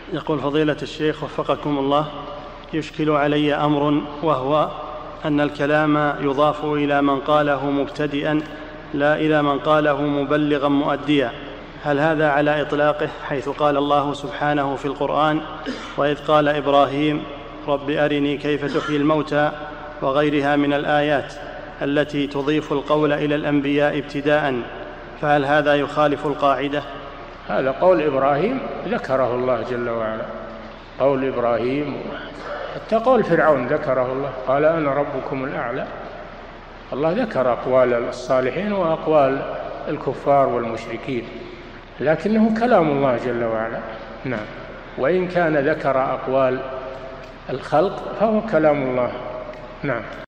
يقول فضيلة الشيخ وفقكم الله، يشكل علي أمر، وهو أن الكلام يضاف إلى من قاله مبتدئا لا إلى من قاله مبلغا مؤديا، هل هذا على إطلاقه، حيث قال الله سبحانه في القرآن: وإذ قال إبراهيم رب أرني كيف تحيي الموتى، وغيرها من الآيات التي تضيف القول إلى الأنبياء ابتداء، فهل هذا يخالف القاعدة؟ هذا قول إبراهيم ذكره الله جل وعلا، قول إبراهيم، حتى قول فرعون ذكره الله، قال أنا ربكم الأعلى. الله ذكر أقوال الصالحين وأقوال الكفار والمشركين، لكنه كلام الله جل وعلا. نعم، وإن كان ذكر أقوال الخلق فهو كلام الله. نعم.